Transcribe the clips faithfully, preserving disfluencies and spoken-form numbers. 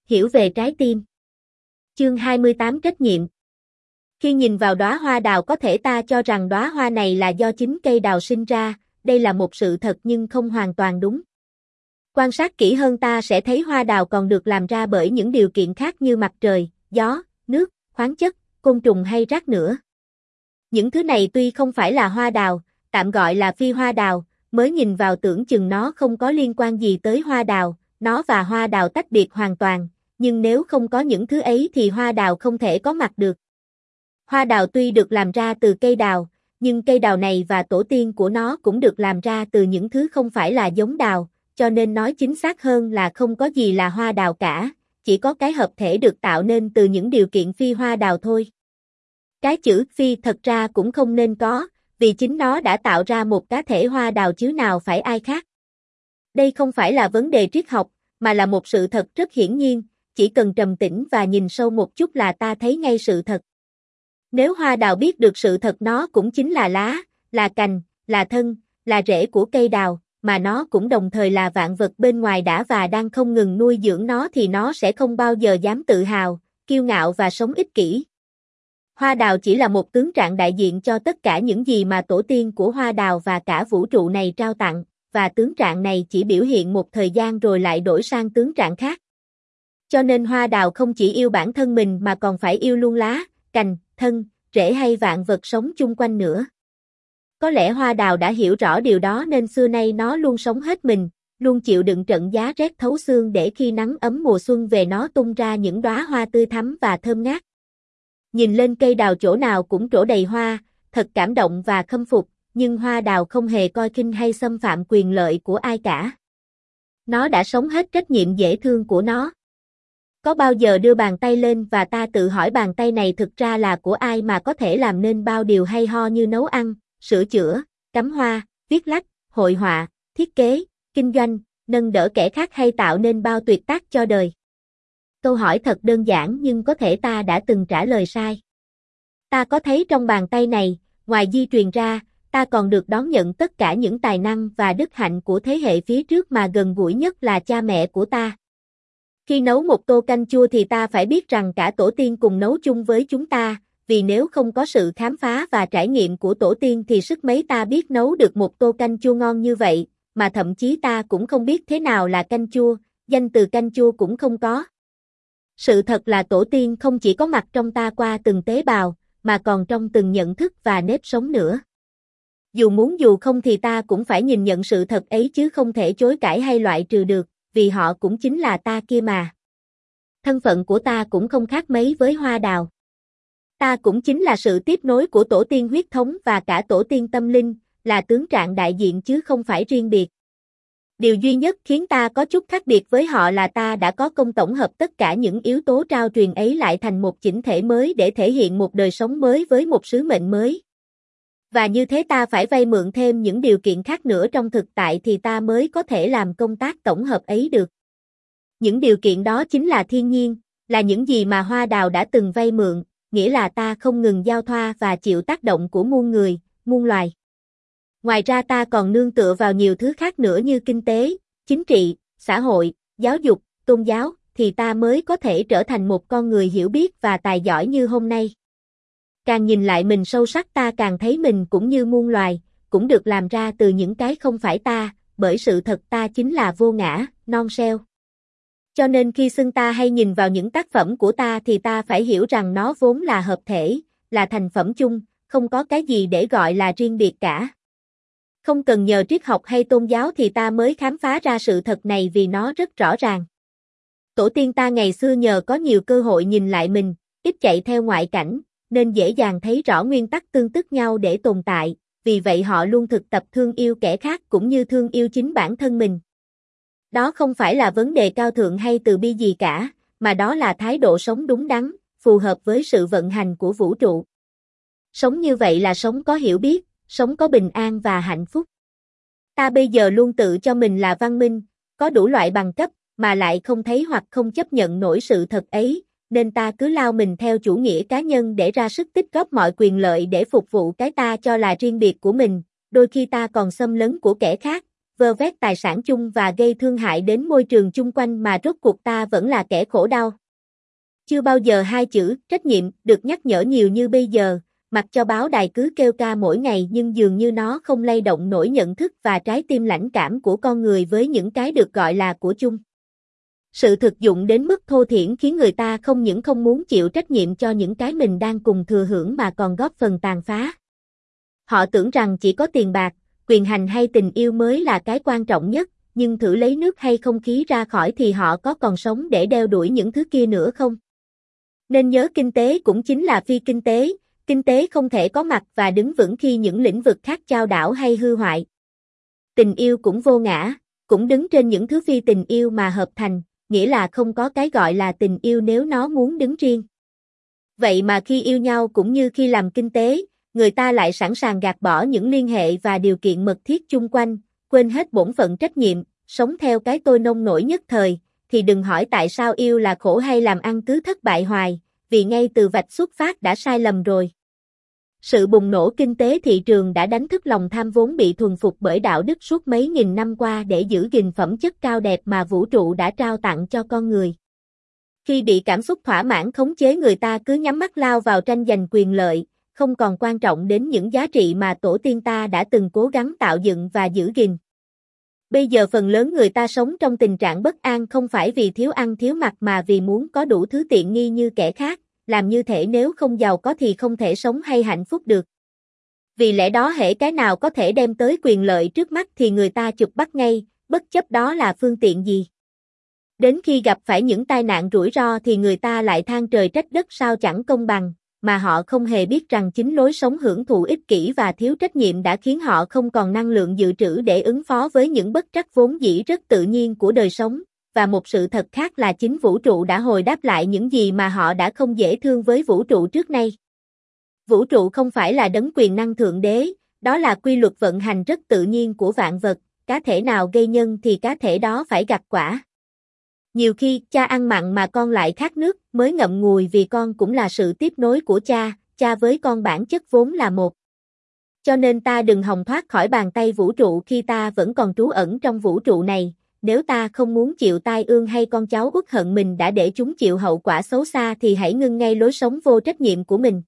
Hiểu về trái tim. Chương hai mươi tám Trách nhiệm. Khi nhìn vào đóa hoa đào có thể ta cho rằng đóa hoa này là do chính cây đào sinh ra, đây là một sự thật nhưng không hoàn toàn đúng. Quan sát kỹ hơn ta sẽ thấy hoa đào còn được làm ra bởi những điều kiện khác như mặt trời, gió, nước, khoáng chất, côn trùng hay rác nữa. Những thứ này tuy không phải là hoa đào, tạm gọi là phi hoa đào, mới nhìn vào tưởng chừng nó không có liên quan gì tới hoa đào, nó và hoa đào tách biệt hoàn toàn, nhưng nếu không có những thứ ấy thì hoa đào không thể có mặt được. Hoa đào tuy được làm ra từ cây đào, nhưng cây đào này và tổ tiên của nó cũng được làm ra từ những thứ không phải là giống đào, cho nên nói chính xác hơn là không có gì là hoa đào cả, chỉ có cái hợp thể được tạo nên từ những điều kiện phi hoa đào thôi. Cái chữ phi thật ra cũng không nên có, vì chính nó đã tạo ra một cá thể hoa đào chứ nào phải ai khác. Đây không phải là vấn đề triết học, mà là một sự thật rất hiển nhiên, chỉ cần trầm tĩnh và nhìn sâu một chút là ta thấy ngay sự thật. Nếu hoa đào biết được sự thật nó cũng chính là lá, là cành, là thân, là rễ của cây đào, mà nó cũng đồng thời là vạn vật bên ngoài đã và đang không ngừng nuôi dưỡng nó thì nó sẽ không bao giờ dám tự hào, kiêu ngạo và sống ích kỷ. Hoa đào chỉ là một tướng trạng đại diện cho tất cả những gì mà tổ tiên của hoa đào và cả vũ trụ này trao tặng, và tướng trạng này chỉ biểu hiện một thời gian rồi lại đổi sang tướng trạng khác. Cho nên hoa đào không chỉ yêu bản thân mình mà còn phải yêu luôn lá, cành, thân, rễ hay vạn vật sống chung quanh nữa. Có lẽ hoa đào đã hiểu rõ điều đó nên xưa nay nó luôn sống hết mình, luôn chịu đựng trận giá rét thấu xương để khi nắng ấm mùa xuân về nó tung ra những đóa hoa tươi thắm và thơm ngát. Nhìn lên cây đào chỗ nào cũng trổ đầy hoa, thật cảm động và khâm phục, nhưng hoa đào không hề coi khinh hay xâm phạm quyền lợi của ai cả. Nó đã sống hết trách nhiệm dễ thương của nó. Có bao giờ đưa bàn tay lên và ta tự hỏi bàn tay này thực ra là của ai mà có thể làm nên bao điều hay ho như nấu ăn, sửa chữa, cắm hoa, viết lách, hội họa, thiết kế, kinh doanh, nâng đỡ kẻ khác hay tạo nên bao tuyệt tác cho đời? Câu hỏi thật đơn giản nhưng có thể ta đã từng trả lời sai. Ta có thấy trong bàn tay này, ngoài di truyền ra, ta còn được đón nhận tất cả những tài năng và đức hạnh của thế hệ phía trước mà gần gũi nhất là cha mẹ của ta. Khi nấu một tô canh chua thì ta phải biết rằng cả tổ tiên cùng nấu chung với chúng ta, vì nếu không có sự khám phá và trải nghiệm của tổ tiên thì sức mấy ta biết nấu được một tô canh chua ngon như vậy, mà thậm chí ta cũng không biết thế nào là canh chua, danh từ canh chua cũng không có. Sự thật là tổ tiên không chỉ có mặt trong ta qua từng tế bào, mà còn trong từng nhận thức và nếp sống nữa. Dù muốn dù không thì ta cũng phải nhìn nhận sự thật ấy chứ không thể chối cãi hay loại trừ được, vì họ cũng chính là ta kia mà. Thân phận của ta cũng không khác mấy với hoa đào. Ta cũng chính là sự tiếp nối của tổ tiên huyết thống và cả tổ tiên tâm linh, là tướng trạng đại diện chứ không phải riêng biệt. Điều duy nhất khiến ta có chút khác biệt với họ là ta đã có công tổng hợp tất cả những yếu tố trao truyền ấy lại thành một chỉnh thể mới để thể hiện một đời sống mới với một sứ mệnh mới. Và như thế ta phải vay mượn thêm những điều kiện khác nữa trong thực tại thì ta mới có thể làm công tác tổng hợp ấy được. Những điều kiện đó chính là thiên nhiên, là những gì mà hoa đào đã từng vay mượn, nghĩa là ta không ngừng giao thoa và chịu tác động của muôn người, muôn loài. Ngoài ra ta còn nương tựa vào nhiều thứ khác nữa như kinh tế, chính trị, xã hội, giáo dục, tôn giáo, thì ta mới có thể trở thành một con người hiểu biết và tài giỏi như hôm nay. Càng nhìn lại mình sâu sắc ta càng thấy mình cũng như muôn loài, cũng được làm ra từ những cái không phải ta, bởi sự thật ta chính là vô ngã, non seo. Cho nên khi xưng ta hay nhìn vào những tác phẩm của ta thì ta phải hiểu rằng nó vốn là hợp thể, là thành phẩm chung, không có cái gì để gọi là riêng biệt cả. Không cần nhờ triết học hay tôn giáo thì ta mới khám phá ra sự thật này vì nó rất rõ ràng. Tổ tiên ta ngày xưa nhờ có nhiều cơ hội nhìn lại mình, ít chạy theo ngoại cảnh, nên dễ dàng thấy rõ nguyên tắc tương tức nhau để tồn tại, vì vậy họ luôn thực tập thương yêu kẻ khác cũng như thương yêu chính bản thân mình. Đó không phải là vấn đề cao thượng hay từ bi gì cả, mà đó là thái độ sống đúng đắn, phù hợp với sự vận hành của vũ trụ. Sống như vậy là sống có hiểu biết, sống có bình an và hạnh phúc. Ta bây giờ luôn tự cho mình là văn minh, có đủ loại bằng cấp, mà lại không thấy hoặc không chấp nhận nổi sự thật ấy, nên ta cứ lao mình theo chủ nghĩa cá nhân để ra sức tích góp mọi quyền lợi để phục vụ cái ta cho là riêng biệt của mình, đôi khi ta còn xâm lấn của kẻ khác, vơ vét tài sản chung và gây thương hại đến môi trường chung quanh mà rốt cuộc ta vẫn là kẻ khổ đau. Chưa bao giờ hai chữ trách nhiệm được nhắc nhở nhiều như bây giờ, mặc cho báo đài cứ kêu ca mỗi ngày nhưng dường như nó không lay động nổi nhận thức và trái tim lãnh cảm của con người với những cái được gọi là của chung. Sự thực dụng đến mức thô thiển khiến người ta không những không muốn chịu trách nhiệm cho những cái mình đang cùng thừa hưởng mà còn góp phần tàn phá. Họ tưởng rằng chỉ có tiền bạc, quyền hành hay tình yêu mới là cái quan trọng nhất, nhưng thử lấy nước hay không khí ra khỏi thì họ có còn sống để đeo đuổi những thứ kia nữa không? Nên nhớ kinh tế cũng chính là phi kinh tế, kinh tế không thể có mặt và đứng vững khi những lĩnh vực khác chao đảo hay hư hoại. Tình yêu cũng vô ngã, cũng đứng trên những thứ phi tình yêu mà hợp thành, nghĩa là không có cái gọi là tình yêu nếu nó muốn đứng riêng. Vậy mà khi yêu nhau cũng như khi làm kinh tế, người ta lại sẵn sàng gạt bỏ những liên hệ và điều kiện mật thiết chung quanh, quên hết bổn phận trách nhiệm, sống theo cái tôi nông nổi nhất thời, thì đừng hỏi tại sao yêu là khổ hay làm ăn cứ thất bại hoài, vì ngay từ vạch xuất phát đã sai lầm rồi. Sự bùng nổ kinh tế thị trường đã đánh thức lòng tham vốn bị thuần phục bởi đạo đức suốt mấy nghìn năm qua để giữ gìn phẩm chất cao đẹp mà vũ trụ đã trao tặng cho con người. Khi bị cảm xúc thỏa mãn khống chế, người ta cứ nhắm mắt lao vào tranh giành quyền lợi, không còn quan trọng đến những giá trị mà tổ tiên ta đã từng cố gắng tạo dựng và giữ gìn. Bây giờ phần lớn người ta sống trong tình trạng bất an không phải vì thiếu ăn thiếu mặc mà vì muốn có đủ thứ tiện nghi như kẻ khác, làm như thể nếu không giàu có thì không thể sống hay hạnh phúc được. Vì lẽ đó hễ cái nào có thể đem tới quyền lợi trước mắt thì người ta chụp bắt ngay, bất chấp đó là phương tiện gì. Đến khi gặp phải những tai nạn rủi ro thì người ta lại than trời trách đất sao chẳng công bằng, mà họ không hề biết rằng chính lối sống hưởng thụ ích kỷ và thiếu trách nhiệm đã khiến họ không còn năng lượng dự trữ để ứng phó với những bất trắc vốn dĩ rất tự nhiên của đời sống, và một sự thật khác là chính vũ trụ đã hồi đáp lại những gì mà họ đã không dễ thương với vũ trụ trước nay. Vũ trụ không phải là đấng quyền năng thượng đế, đó là quy luật vận hành rất tự nhiên của vạn vật, cá thể nào gây nhân thì cá thể đó phải gặt quả. Nhiều khi, cha ăn mặn mà con lại khát nước, mới ngậm ngùi vì con cũng là sự tiếp nối của cha, cha với con bản chất vốn là một. Cho nên ta đừng hòng thoát khỏi bàn tay vũ trụ khi ta vẫn còn trú ẩn trong vũ trụ này, nếu ta không muốn chịu tai ương hay con cháu uất hận mình đã để chúng chịu hậu quả xấu xa thì hãy ngưng ngay lối sống vô trách nhiệm của mình.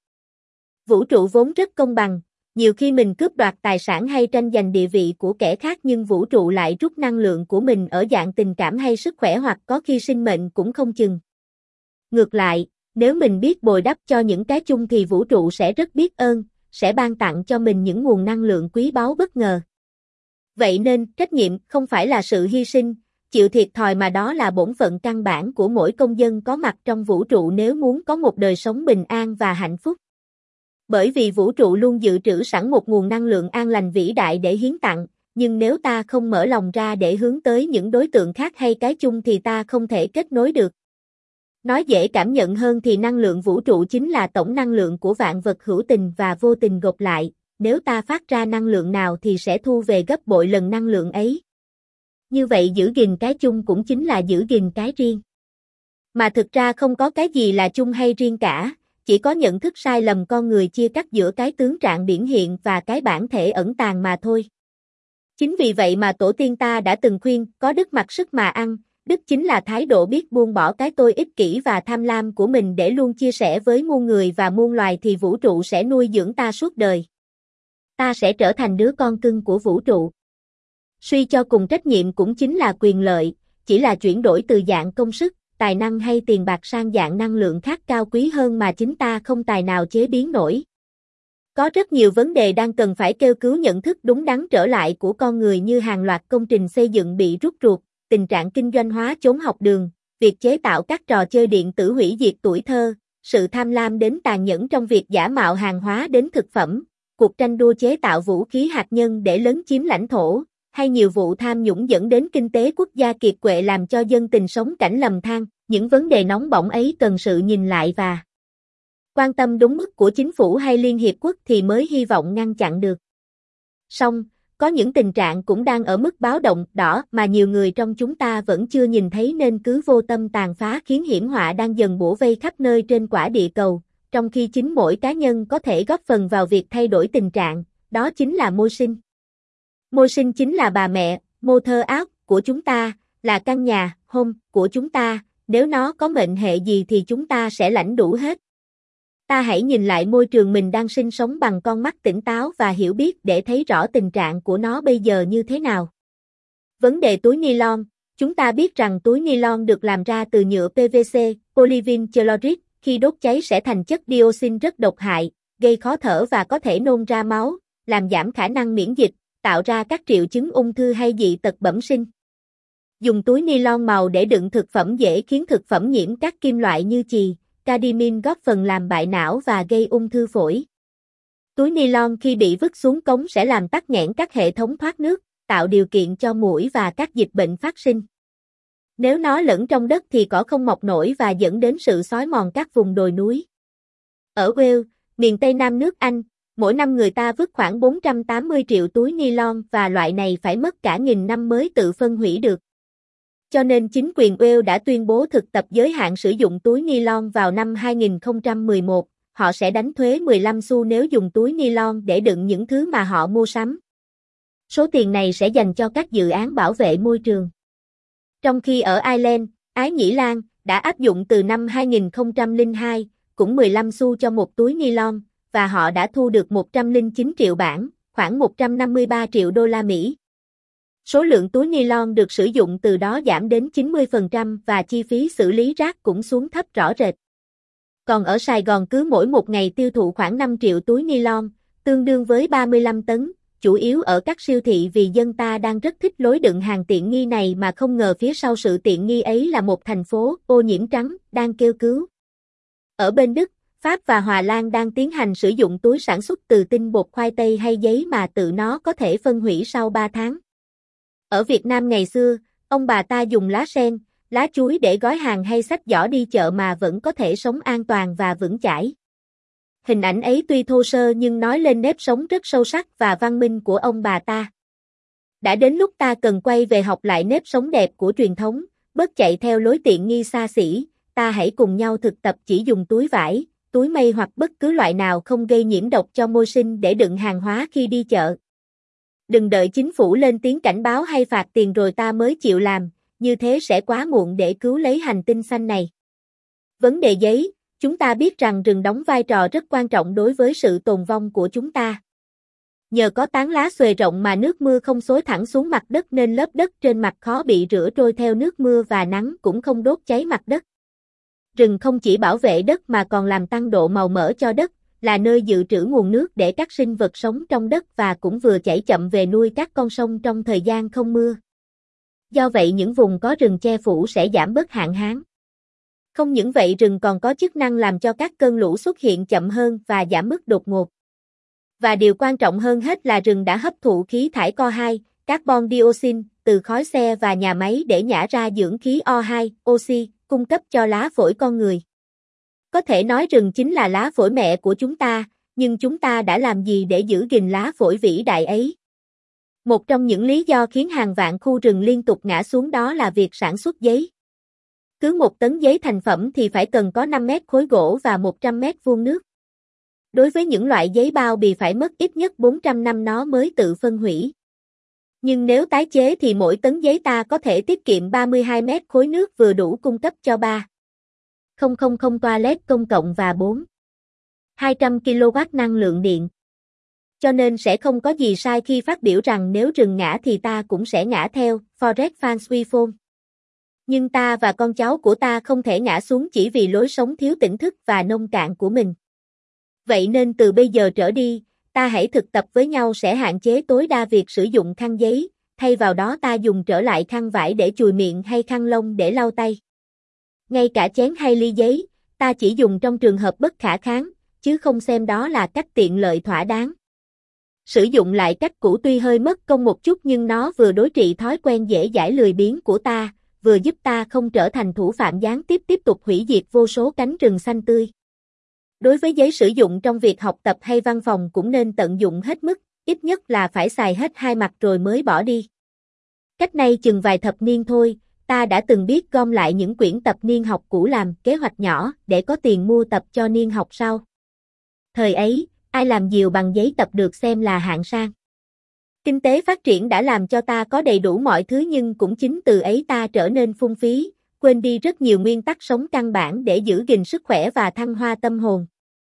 Vũ trụ vốn rất công bằng, nhiều khi mình cướp đoạt tài sản hay tranh giành địa vị của kẻ khác nhưng vũ trụ lại rút năng lượng của mình ở dạng tình cảm hay sức khỏe hoặc có khi sinh mệnh cũng không chừng. Ngược lại, nếu mình biết bồi đắp cho những cái chung thì vũ trụ sẽ rất biết ơn, sẽ ban tặng cho mình những nguồn năng lượng quý báu bất ngờ. Vậy nên, trách nhiệm không phải là sự hy sinh, chịu thiệt thòi mà đó là bổn phận căn bản của mỗi công dân có mặt trong vũ trụ nếu muốn có một đời sống bình an và hạnh phúc. Bởi vì vũ trụ luôn dự trữ sẵn một nguồn năng lượng an lành vĩ đại để hiến tặng, nhưng nếu ta không mở lòng ra để hướng tới những đối tượng khác hay cái chung thì ta không thể kết nối được. Nói dễ cảm nhận hơn thì năng lượng vũ trụ chính là tổng năng lượng của vạn vật hữu tình và vô tình gộp lại, nếu ta phát ra năng lượng nào thì sẽ thu về gấp bội lần năng lượng ấy. Như vậy giữ gìn cái chung cũng chính là giữ gìn cái riêng. Mà thực ra không có cái gì là chung hay riêng cả, chỉ có nhận thức sai lầm con người chia cắt giữa cái tướng trạng điển hiện và cái bản thể ẩn tàng mà thôi. Chính vì vậy mà tổ tiên ta đã từng khuyên, có đức mặc sức mà ăn, đức chính là thái độ biết buông bỏ cái tôi ích kỷ và tham lam của mình để luôn chia sẻ với muôn người và muôn loài thì vũ trụ sẽ nuôi dưỡng ta suốt đời. Ta sẽ trở thành đứa con cưng của vũ trụ. Suy cho cùng trách nhiệm cũng chính là quyền lợi, chỉ là chuyển đổi từ dạng công sức, tài năng hay tiền bạc sang dạng năng lượng khác cao quý hơn mà chính ta không tài nào chế biến nổi. Có rất nhiều vấn đề đang cần phải kêu cứu nhận thức đúng đắn trở lại của con người như hàng loạt công trình xây dựng bị rút ruột, tình trạng kinh doanh hóa chốn học đường, việc chế tạo các trò chơi điện tử hủy diệt tuổi thơ, sự tham lam đến tàn nhẫn trong việc giả mạo hàng hóa đến thực phẩm, cuộc tranh đua chế tạo vũ khí hạt nhân để lấn chiếm lãnh thổ, hay nhiều vụ tham nhũng dẫn đến kinh tế quốc gia kiệt quệ làm cho dân tình sống cảnh lầm than. Những vấn đề nóng bỏng ấy cần sự nhìn lại và quan tâm đúng mức của chính phủ hay Liên Hiệp Quốc thì mới hy vọng ngăn chặn được. Song, có những tình trạng cũng đang ở mức báo động đỏ mà nhiều người trong chúng ta vẫn chưa nhìn thấy nên cứ vô tâm tàn phá khiến hiểm họa đang dần bủa vây khắp nơi trên quả địa cầu, trong khi chính mỗi cá nhân có thể góp phần vào việc thay đổi tình trạng, đó chính là môi sinh. Môi sinh chính là bà mẹ, motor out của chúng ta, là căn nhà, home của chúng ta, nếu nó có mệnh hệ gì thì chúng ta sẽ lãnh đủ hết. Ta hãy nhìn lại môi trường mình đang sinh sống bằng con mắt tỉnh táo và hiểu biết để thấy rõ tình trạng của nó bây giờ như thế nào. Vấn đề túi ni-lon, chúng ta biết rằng túi ni-lon được làm ra từ nhựa pê vê xê, polyvinyl chloride, khi đốt cháy sẽ thành chất dioxin rất độc hại, gây khó thở và có thể nôn ra máu, làm giảm khả năng miễn dịch, tạo ra các triệu chứng ung thư hay dị tật bẩm sinh. Dùng túi ni-lon màu để đựng thực phẩm dễ khiến thực phẩm nhiễm các kim loại như chì, cadmium góp phần làm bại não và gây ung thư phổi. Túi ni-lon khi bị vứt xuống cống sẽ làm tắc nghẽn các hệ thống thoát nước, tạo điều kiện cho muỗi và các dịch bệnh phát sinh. Nếu nó lẫn trong đất thì cỏ không mọc nổi và dẫn đến sự xói mòn các vùng đồi núi. Ở Wales, miền Tây Nam nước Anh, mỗi năm người ta vứt khoảng bốn trăm tám mươi triệu túi ni-lon và loại này phải mất cả nghìn năm mới tự phân hủy được. Cho nên chính quyền Wales đã tuyên bố thực tập giới hạn sử dụng túi ni-lon vào năm hai nghìn không trăm mười một, họ sẽ đánh thuế mười lăm xu nếu dùng túi ni-lon để đựng những thứ mà họ mua sắm. Số tiền này sẽ dành cho các dự án bảo vệ môi trường. Trong khi ở Ireland, Ái Nhĩ Lan, đã áp dụng từ năm hai nghìn không trăm lẻ hai, cũng mười lăm xu cho một túi ni-lon, và họ đã thu được một trăm lẻ chín triệu bảng, khoảng một trăm năm mươi ba triệu đô la Mỹ. Số lượng túi ni-lon được sử dụng từ đó giảm đến chín mươi phần trăm và chi phí xử lý rác cũng xuống thấp rõ rệt. Còn ở Sài Gòn cứ mỗi một ngày tiêu thụ khoảng năm triệu túi ni-lon, tương đương với ba mươi lăm tấn, chủ yếu ở các siêu thị vì dân ta đang rất thích lối đựng hàng tiện nghi này mà không ngờ phía sau sự tiện nghi ấy là một thành phố ô nhiễm trắng đang kêu cứu. Ở bên Đức, Pháp và Hòa Lan đang tiến hành sử dụng túi sản xuất từ tinh bột khoai tây hay giấy mà tự nó có thể phân hủy sau ba tháng. Ở Việt Nam ngày xưa, ông bà ta dùng lá sen, lá chuối để gói hàng hay xách giỏ đi chợ mà vẫn có thể sống an toàn và vững chãi. Hình ảnh ấy tuy thô sơ nhưng nói lên nếp sống rất sâu sắc và văn minh của ông bà ta. Đã đến lúc ta cần quay về học lại nếp sống đẹp của truyền thống, bớt chạy theo lối tiện nghi xa xỉ, ta hãy cùng nhau thực tập chỉ dùng túi vải, túi mây hoặc bất cứ loại nào không gây nhiễm độc cho môi sinh để đựng hàng hóa khi đi chợ. Đừng đợi chính phủ lên tiếng cảnh báo hay phạt tiền rồi ta mới chịu làm, như thế sẽ quá muộn để cứu lấy hành tinh xanh này. Vấn đề giấy, chúng ta biết rằng rừng đóng vai trò rất quan trọng đối với sự tồn vong của chúng ta. Nhờ có tán lá xòe rộng mà nước mưa không xối thẳng xuống mặt đất nên lớp đất trên mặt khó bị rửa trôi theo nước mưa và nắng cũng không đốt cháy mặt đất. Rừng không chỉ bảo vệ đất mà còn làm tăng độ màu mỡ cho đất, là nơi dự trữ nguồn nước để các sinh vật sống trong đất và cũng vừa chảy chậm về nuôi các con sông trong thời gian không mưa. Do vậy những vùng có rừng che phủ sẽ giảm bớt hạn hán. Không những vậy rừng còn có chức năng làm cho các cơn lũ xuất hiện chậm hơn và giảm mức đột ngột. Và điều quan trọng hơn hết là rừng đã hấp thụ khí thải co hai, carbon dioxide, từ khói xe và nhà máy để nhả ra dưỡng khí O hai, oxy, cung cấp cho lá phổi con người. Có thể nói rừng chính là lá phổi mẹ của chúng ta, nhưng chúng ta đã làm gì để giữ gìn lá phổi vĩ đại ấy? Một trong những lý do khiến hàng vạn khu rừng liên tục ngã xuống đó là việc sản xuất giấy. Cứ một tấn giấy thành phẩm thì phải cần có năm mét khối gỗ và một trăm mét vuông nước. Đối với những loại giấy bao bì phải mất ít nhất bốn trăm năm nó mới tự phân hủy. Nhưng nếu tái chế thì mỗi tấn giấy ta có thể tiết kiệm ba mươi hai mét khối nước vừa đủ cung cấp cho ba nghìn toilet công cộng và bốn nghìn hai trăm ki lô oát năng lượng điện. Cho nên sẽ không có gì sai khi phát biểu rằng nếu rừng ngã thì ta cũng sẽ ngã theo, Forest Fans We Fall. Nhưng ta và con cháu của ta không thể ngã xuống chỉ vì lối sống thiếu tỉnh thức và nông cạn của mình. Vậy nên từ bây giờ trở đi, ta hãy thực tập với nhau sẽ hạn chế tối đa việc sử dụng khăn giấy, thay vào đó ta dùng trở lại khăn vải để chùi miệng hay khăn lông để lau tay. Ngay cả chén hay ly giấy, ta chỉ dùng trong trường hợp bất khả kháng, chứ không xem đó là cách tiện lợi thỏa đáng. Sử dụng lại cách cũ tuy hơi mất công một chút nhưng nó vừa đối trị thói quen dễ dãi lười biếng của ta, vừa giúp ta không trở thành thủ phạm gián tiếp tiếp tục hủy diệt vô số cánh rừng xanh tươi. Đối với giấy sử dụng trong việc học tập hay văn phòng cũng nên tận dụng hết mức, ít nhất là phải xài hết hai mặt rồi mới bỏ đi. Cách nay chừng vài thập niên thôi, ta đã từng biết gom lại những quyển tập niên học cũ làm kế hoạch nhỏ để có tiền mua tập cho niên học sau. Thời ấy, ai làm diều bằng giấy tập được xem là hạng sang. Kinh tế phát triển đã làm cho ta có đầy đủ mọi thứ nhưng cũng chính từ ấy ta trở nên phung phí, quên đi rất nhiều nguyên tắc sống căn bản để giữ gìn sức khỏe và thăng hoa tâm hồn.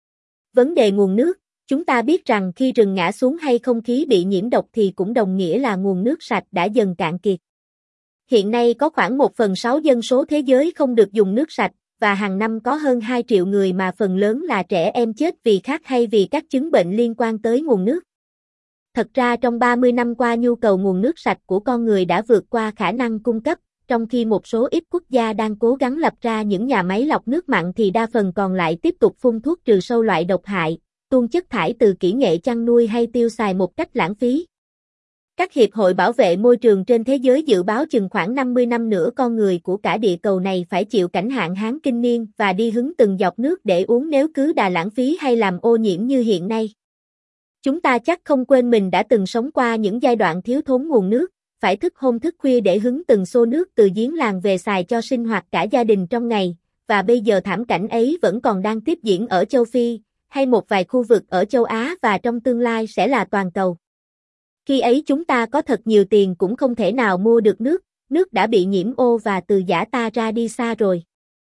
Vấn đề nguồn nước, chúng ta biết rằng khi rừng ngã xuống hay không khí bị nhiễm độc thì cũng đồng nghĩa là nguồn nước sạch đã dần cạn kiệt. Hiện nay có khoảng một phần sáu dân số thế giới không được dùng nước sạch, và hàng năm có hơn hai triệu người mà phần lớn là trẻ em chết vì khát hay vì các chứng bệnh liên quan tới nguồn nước. Thật ra trong ba mươi năm qua nhu cầu nguồn nước sạch của con người đã vượt qua khả năng cung cấp, trong khi một số ít quốc gia đang cố gắng lập ra những nhà máy lọc nước mặn thì đa phần còn lại tiếp tục phun thuốc trừ sâu loại độc hại, tuôn chất thải từ kỹ nghệ chăn nuôi hay tiêu xài một cách lãng phí. Các hiệp hội bảo vệ môi trường trên thế giới dự báo chừng khoảng năm mươi năm nữa con người của cả địa cầu này phải chịu cảnh hạn hán kinh niên và đi hứng từng giọt nước để uống nếu cứ đà lãng phí hay làm ô nhiễm như hiện nay. Chúng ta chắc không quên mình đã từng sống qua những giai đoạn thiếu thốn nguồn nước, phải thức hôm thức khuya để hứng từng xô nước từ giếng làng về xài cho sinh hoạt cả gia đình trong ngày, và bây giờ thảm cảnh ấy vẫn còn đang tiếp diễn ở châu Phi, hay một vài khu vực ở châu Á và trong tương lai sẽ là toàn cầu. Khi ấy chúng ta có thật nhiều tiền cũng không thể nào mua được nước, nước đã bị nhiễm ô và từ giã ta ra đi xa rồi.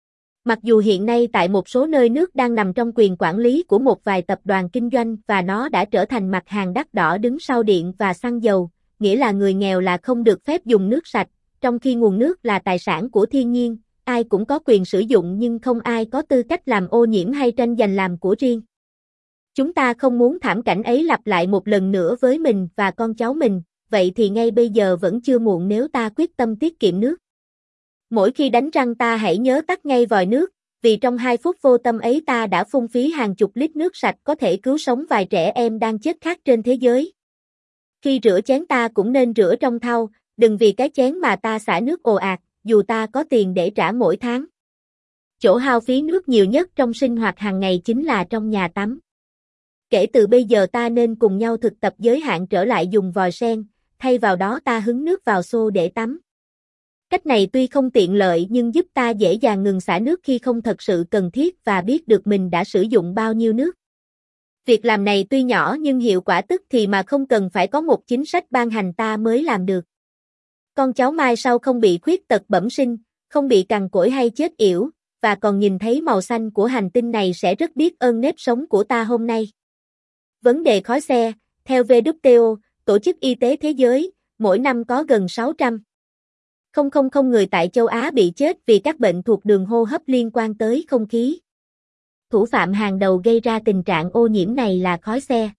Mặc dù hiện nay tại một số nơi nước đang nằm trong quyền quản lý của một vài tập đoàn kinh doanh và nó đã trở thành mặt hàng đắt đỏ đứng sau điện và xăng dầu, nghĩa là người nghèo là không được phép dùng nước sạch, trong khi nguồn nước là tài sản của thiên nhiên, ai cũng có quyền sử dụng nhưng không ai có tư cách làm ô nhiễm hay tranh giành làm của riêng. Chúng ta không muốn thảm cảnh ấy lặp lại một lần nữa với mình và con cháu mình, vậy thì ngay bây giờ vẫn chưa muộn nếu ta quyết tâm tiết kiệm nước. Mỗi khi đánh răng ta hãy nhớ tắt ngay vòi nước, vì trong hai phút vô tâm ấy ta đã phung phí hàng chục lít nước sạch có thể cứu sống vài trẻ em đang chết khát trên thế giới. Khi rửa chén ta cũng nên rửa trong thau, đừng vì cái chén mà ta xả nước ồ ạt, dù ta có tiền để trả mỗi tháng. Chỗ hao phí nước nhiều nhất trong sinh hoạt hàng ngày chính là trong nhà tắm. Kể từ bây giờ ta nên cùng nhau thực tập giới hạn trở lại dùng vòi sen, thay vào đó ta hứng nước vào xô để tắm. Cách này tuy không tiện lợi nhưng giúp ta dễ dàng ngừng xả nước khi không thật sự cần thiết và biết được mình đã sử dụng bao nhiêu nước. Việc làm này tuy nhỏ nhưng hiệu quả tức thì mà không cần phải có một chính sách ban hành ta mới làm được. Con cháu mai sau không bị khuyết tật bẩm sinh, không bị cằn cỗi hay chết yểu, và còn nhìn thấy màu xanh của hành tinh này sẽ rất biết ơn nếp sống của ta hôm nay. Vấn đề khói xe, theo W T O, Tổ chức Y tế Thế giới, mỗi năm có gần sáu trăm nghìn người tại châu Á bị chết vì các bệnh thuộc đường hô hấp liên quan tới không khí. Thủ phạm hàng đầu gây ra tình trạng ô nhiễm này là khói xe.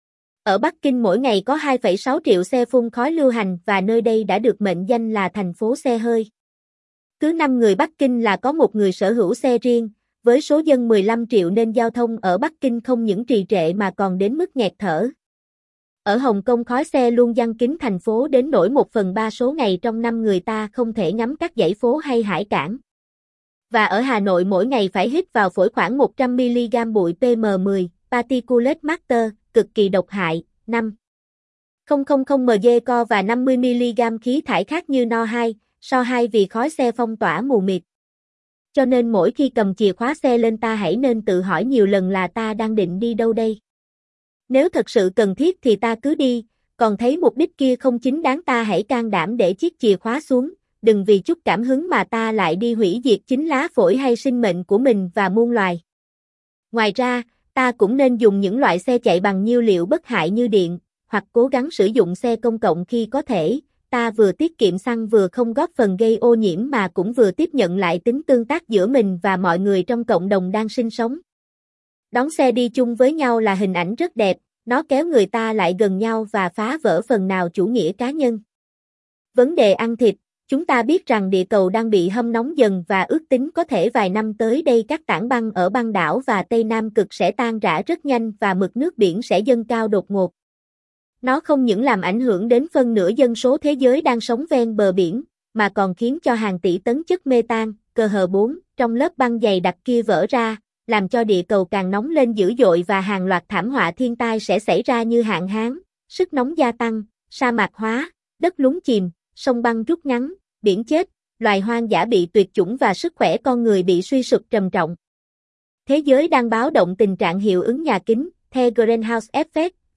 Ở Bắc Kinh mỗi ngày có hai phẩy sáu triệu xe phun khói lưu hành và nơi đây đã được mệnh danh là thành phố xe hơi. Cứ năm người Bắc Kinh là có một người sở hữu xe riêng, với số dân mười lăm triệu nên giao thông ở Bắc Kinh không những trì trệ mà còn đến mức nghẹt thở. Ở Hồng Kông khói xe luôn giăng kín thành phố đến nỗi một phần ba số ngày trong năm người ta không thể ngắm các dãy phố hay hải cảng. Và ở Hà Nội mỗi ngày phải hít vào phổi khoảng một trăm mi-li-gam bụi P M mười, particulate matter, cực kỳ độc hại, năm nghìn mg co và năm mươi mi-li-gam khí thải khác như no hai, so hai vì khói xe phong tỏa mù mịt. Cho nên mỗi khi cầm chìa khóa xe lên ta hãy nên tự hỏi nhiều lần là ta đang định đi đâu đây. Nếu thật sự cần thiết thì ta cứ đi, còn thấy mục đích kia không chính đáng ta hãy can đảm để chiếc chìa khóa xuống, đừng vì chút cảm hứng mà ta lại đi hủy diệt chính lá phổi hay sinh mệnh của mình và muôn loài. Ngoài ra, ta cũng nên dùng những loại xe chạy bằng nhiên liệu bất hại như điện, hoặc cố gắng sử dụng xe công cộng khi có thể, ta vừa tiết kiệm xăng vừa không góp phần gây ô nhiễm mà cũng vừa tiếp nhận lại tính tương tác giữa mình và mọi người trong cộng đồng đang sinh sống. Đón xe đi chung với nhau là hình ảnh rất đẹp, nó kéo người ta lại gần nhau và phá vỡ phần nào chủ nghĩa cá nhân. Vấn đề ăn thịt, chúng ta biết rằng địa cầu đang bị hâm nóng dần và ước tính có thể vài năm tới đây các tảng băng ở băng đảo và Tây Nam Cực sẽ tan rã rất nhanh và mực nước biển sẽ dâng cao đột ngột. Nó không những làm ảnh hưởng đến phân nửa dân số thế giới đang sống ven bờ biển, mà còn khiến cho hàng tỷ tấn chất metan, C H bốn, trong lớp băng dày đặc kia vỡ ra, làm cho địa cầu càng nóng lên dữ dội và hàng loạt thảm họa thiên tai sẽ xảy ra như hạn hán, sức nóng gia tăng, sa mạc hóa, đất lún chìm, sông băng rút ngắn, biển chết, loài hoang dã bị tuyệt chủng và sức khỏe con người bị suy sụp trầm trọng. Thế giới đang báo động tình trạng hiệu ứng nhà kính, The Greenhouse Effect,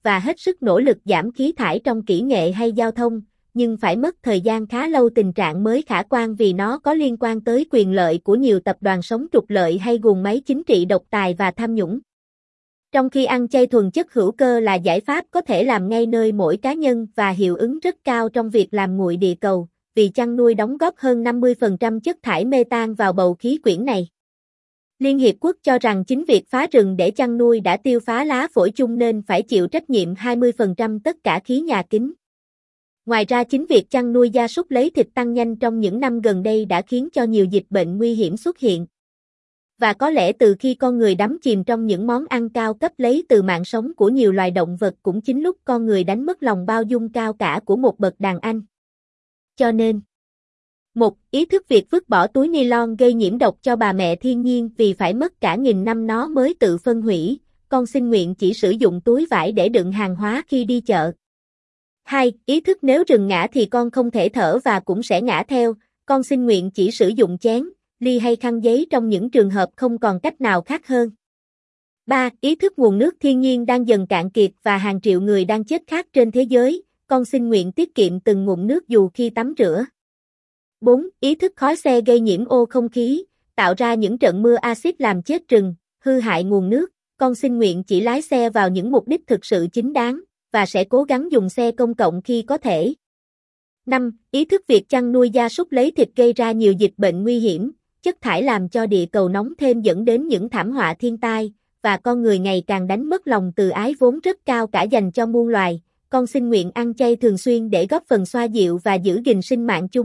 và hết sức nỗ lực giảm khí thải trong kỹ nghệ hay giao thông, nhưng phải mất thời gian khá lâu tình trạng mới khả quan vì nó có liên quan tới quyền lợi của nhiều tập đoàn sống trục lợi hay guồng máy chính trị độc tài và tham nhũng. Trong khi ăn chay thuần chất hữu cơ là giải pháp có thể làm ngay nơi mỗi cá nhân và hiệu ứng rất cao trong việc làm nguội địa cầu, vì chăn nuôi đóng góp hơn năm mươi phần trăm chất thải metan vào bầu khí quyển này. Liên Hiệp Quốc cho rằng chính việc phá rừng để chăn nuôi đã tiêu phá lá phổi chung nên phải chịu trách nhiệm hai mươi phần trăm tất cả khí nhà kính. Ngoài ra chính việc chăn nuôi gia súc lấy thịt tăng nhanh trong những năm gần đây đã khiến cho nhiều dịch bệnh nguy hiểm xuất hiện. Và có lẽ từ khi con người đắm chìm trong những món ăn cao cấp lấy từ mạng sống của nhiều loài động vật cũng chính lúc con người đánh mất lòng bao dung cao cả của một bậc đàn anh. Cho nên, một, ý thức việc vứt bỏ túi ni lon gây nhiễm độc cho bà mẹ thiên nhiên vì phải mất cả nghìn năm nó mới tự phân hủy, con xin nguyện chỉ sử dụng túi vải để đựng hàng hóa khi đi chợ. Hai, ý thức nếu rừng ngã thì con không thể thở và cũng sẽ ngã theo, con xin nguyện chỉ sử dụng chén, ly hay khăn giấy trong những trường hợp không còn cách nào khác hơn. Ba, ý thức nguồn nước thiên nhiên đang dần cạn kiệt và hàng triệu người đang chết khát trên thế giới, con xin nguyện tiết kiệm từng ngụm nước dù khi tắm rửa. Bốn, ý thức khói xe gây nhiễm ô không khí, tạo ra những trận mưa axit làm chết rừng, hư hại nguồn nước, con xin nguyện chỉ lái xe vào những mục đích thực sự chính đáng, và sẽ cố gắng dùng xe công cộng khi có thể. Năm, ý thức việc chăn nuôi gia súc lấy thịt gây ra nhiều dịch bệnh nguy hiểm, chất thải làm cho địa cầu nóng thêm dẫn đến những thảm họa thiên tai, và con người ngày càng đánh mất lòng từ ái vốn rất cao cả dành cho muôn loài, con xin nguyện ăn chay thường xuyên để góp phần xoa dịu và giữ gìn sinh mạng chung.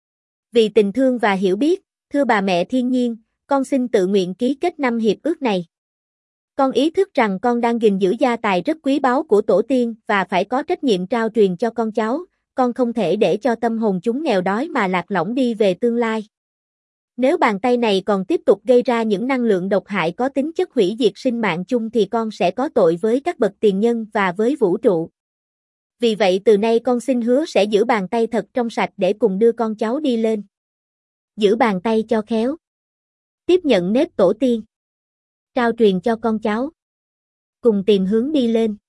Vì tình thương và hiểu biết, thưa bà mẹ thiên nhiên, con xin tự nguyện ký kết năm hiệp ước này. Con ý thức rằng con đang gìn giữ gia tài rất quý báu của tổ tiên và phải có trách nhiệm trao truyền cho con cháu, con không thể để cho tâm hồn chúng nghèo đói mà lạc lõng đi về tương lai. Nếu bàn tay này còn tiếp tục gây ra những năng lượng độc hại có tính chất hủy diệt sinh mạng chung thì con sẽ có tội với các bậc tiền nhân và với vũ trụ. Vì vậy từ nay con xin hứa sẽ giữ bàn tay thật trong sạch để cùng đưa con cháu đi lên. Giữ bàn tay cho khéo. Tiếp nhận nếp tổ tiên. Trao truyền cho con cháu. Cùng tìm hướng đi lên.